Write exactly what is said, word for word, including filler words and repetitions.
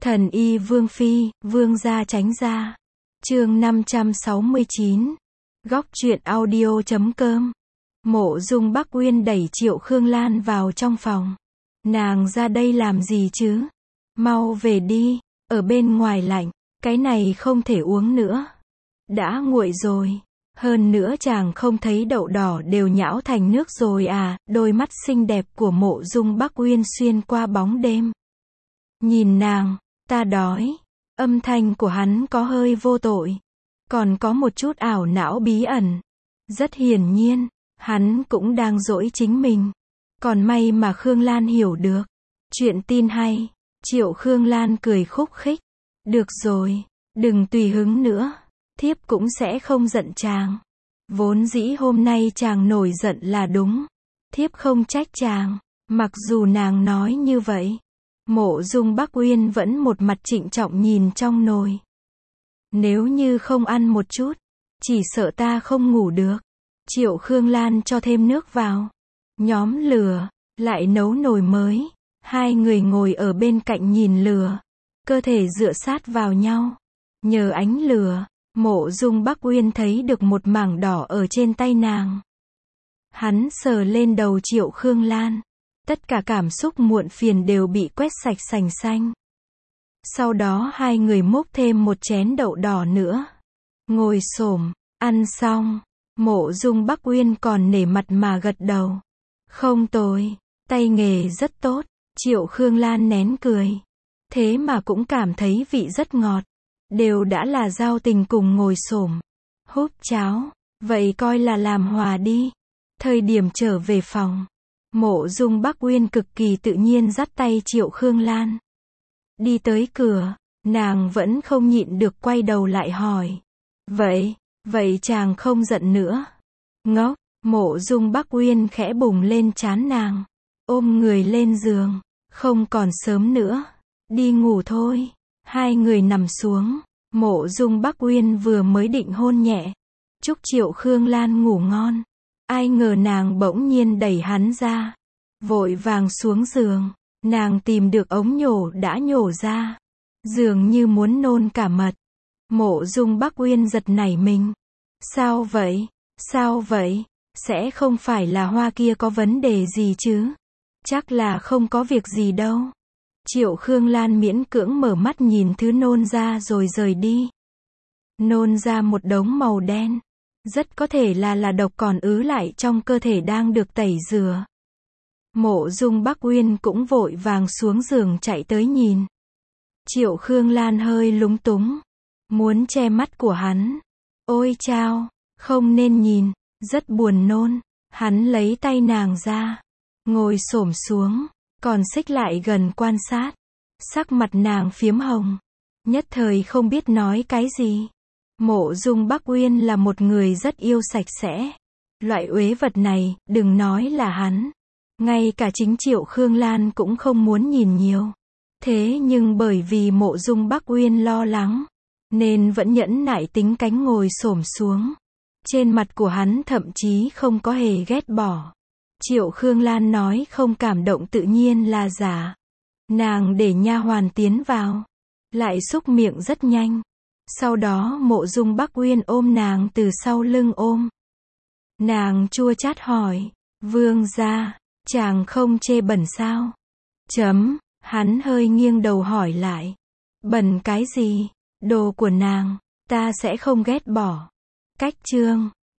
Thần y Vương Phi, Vương gia tránh ra. Chương năm trăm sáu mươi chín. Góc truyện audio chấm com. Mộ Dung Bắc Uyên đẩy Triệu Khương Lan vào trong phòng. Nàng ra đây làm gì chứ? Mau về đi, ở bên ngoài lạnh, cái này không thể uống nữa. Đã nguội rồi. Hơn nữa chàng không thấy đậu đỏ đều nhão thành nước rồi à? Đôi mắt xinh đẹp của Mộ Dung Bắc Uyên xuyên qua bóng đêm. Nhìn nàng, ta đói. Âm thanh của hắn có hơi vô tội, còn có một chút ảo não bí ẩn. Rất hiển nhiên, hắn cũng đang dỗi chính mình. Còn may mà Khương Lan hiểu được. Chuyện tin hay. Triệu Khương Lan cười khúc khích. Được rồi, đừng tùy hứng nữa. Thiếp cũng sẽ không giận chàng. Vốn dĩ hôm nay chàng nổi giận là đúng. Thiếp không trách chàng. Mặc dù nàng nói như vậy, Mộ Dung Bắc Uyên vẫn một mặt trịnh trọng nhìn trong nồi. Nếu như không ăn một chút, chỉ sợ ta không ngủ được. Triệu Khương Lan cho thêm nước vào, nhóm lửa, lại nấu nồi mới. Hai người ngồi ở bên cạnh nhìn lửa, cơ thể dựa sát vào nhau. Nhờ ánh lửa, Mộ Dung Bắc Uyên thấy được một mảng đỏ ở trên tay nàng. Hắn sờ lên đầu Triệu Khương Lan. Tất cả cảm xúc muộn phiền đều bị quét sạch sành xanh. Sau đó hai người múc thêm một chén đậu đỏ nữa. Ngồi xổm, ăn xong, Mộ Dung Bắc Uyên còn nể mặt mà gật đầu. Không tồi, tay nghề rất tốt. Triệu Khương Lan nén cười. Thế mà cũng cảm thấy vị rất ngọt. Đều đã là giao tình cùng ngồi xổm húp cháo, vậy coi là làm hòa đi. Thời điểm trở về phòng, Mộ Dung Bắc Uyên cực kỳ tự nhiên dắt tay Triệu Khương Lan. Đi tới cửa, nàng vẫn không nhịn được quay đầu lại hỏi. Vậy, vậy chàng không giận nữa? Ngốc, Mộ Dung Bắc Uyên khẽ bùng lên trán nàng. Ôm người lên giường, không còn sớm nữa. Đi ngủ thôi. Hai người nằm xuống, Mộ Dung Bắc Uyên vừa mới định hôn nhẹ. Chúc Triệu Khương Lan ngủ ngon. Ai ngờ nàng bỗng nhiên đẩy hắn ra. Vội vàng xuống giường, nàng tìm được ống nhổ đã nhổ ra. Dường như muốn nôn cả mật. Mộ Dung Bắc Uyên giật nảy mình. Sao vậy? Sao vậy? Sẽ không phải là hoa kia có vấn đề gì chứ? Chắc là không có việc gì đâu. Triệu Khương Lan miễn cưỡng mở mắt nhìn thứ nôn ra rồi rời đi. Nôn ra một đống màu đen. Rất có thể là là độc còn ứ lại trong cơ thể đang được tẩy rửa. Mộ Dung Bắc Uyên cũng vội vàng xuống giường chạy tới nhìn. Triệu Khương Lan hơi lúng túng, muốn che mắt của hắn. Ôi chao, không nên nhìn, rất buồn nôn. Hắn lấy tay nàng ra, ngồi xổm xuống, còn xích lại gần quan sát. Sắc mặt nàng phiếm hồng, nhất thời không biết nói cái gì. Mộ Dung Bắc Uyên là một người rất yêu sạch sẽ. Loại uế vật này, đừng nói là hắn. Ngay cả chính Triệu Khương Lan cũng không muốn nhìn nhiều. Thế nhưng bởi vì Mộ Dung Bắc Uyên lo lắng, nên vẫn nhẫn nại tính cánh ngồi xổm xuống. Trên mặt của hắn thậm chí không có hề ghét bỏ. Triệu Khương Lan nói không cảm động tự nhiên là giả. Nàng để nha hoàn tiến vào, lại xúc miệng rất nhanh. Sau đó Mộ Dung Bắc Uyên ôm nàng từ sau lưng ôm. Nàng chua chát hỏi, vương gia, chàng không chê bẩn sao? Chấm, hắn hơi nghiêng đầu hỏi lại. Bẩn cái gì? Đồ của nàng, ta sẽ không ghét bỏ. Cách chương.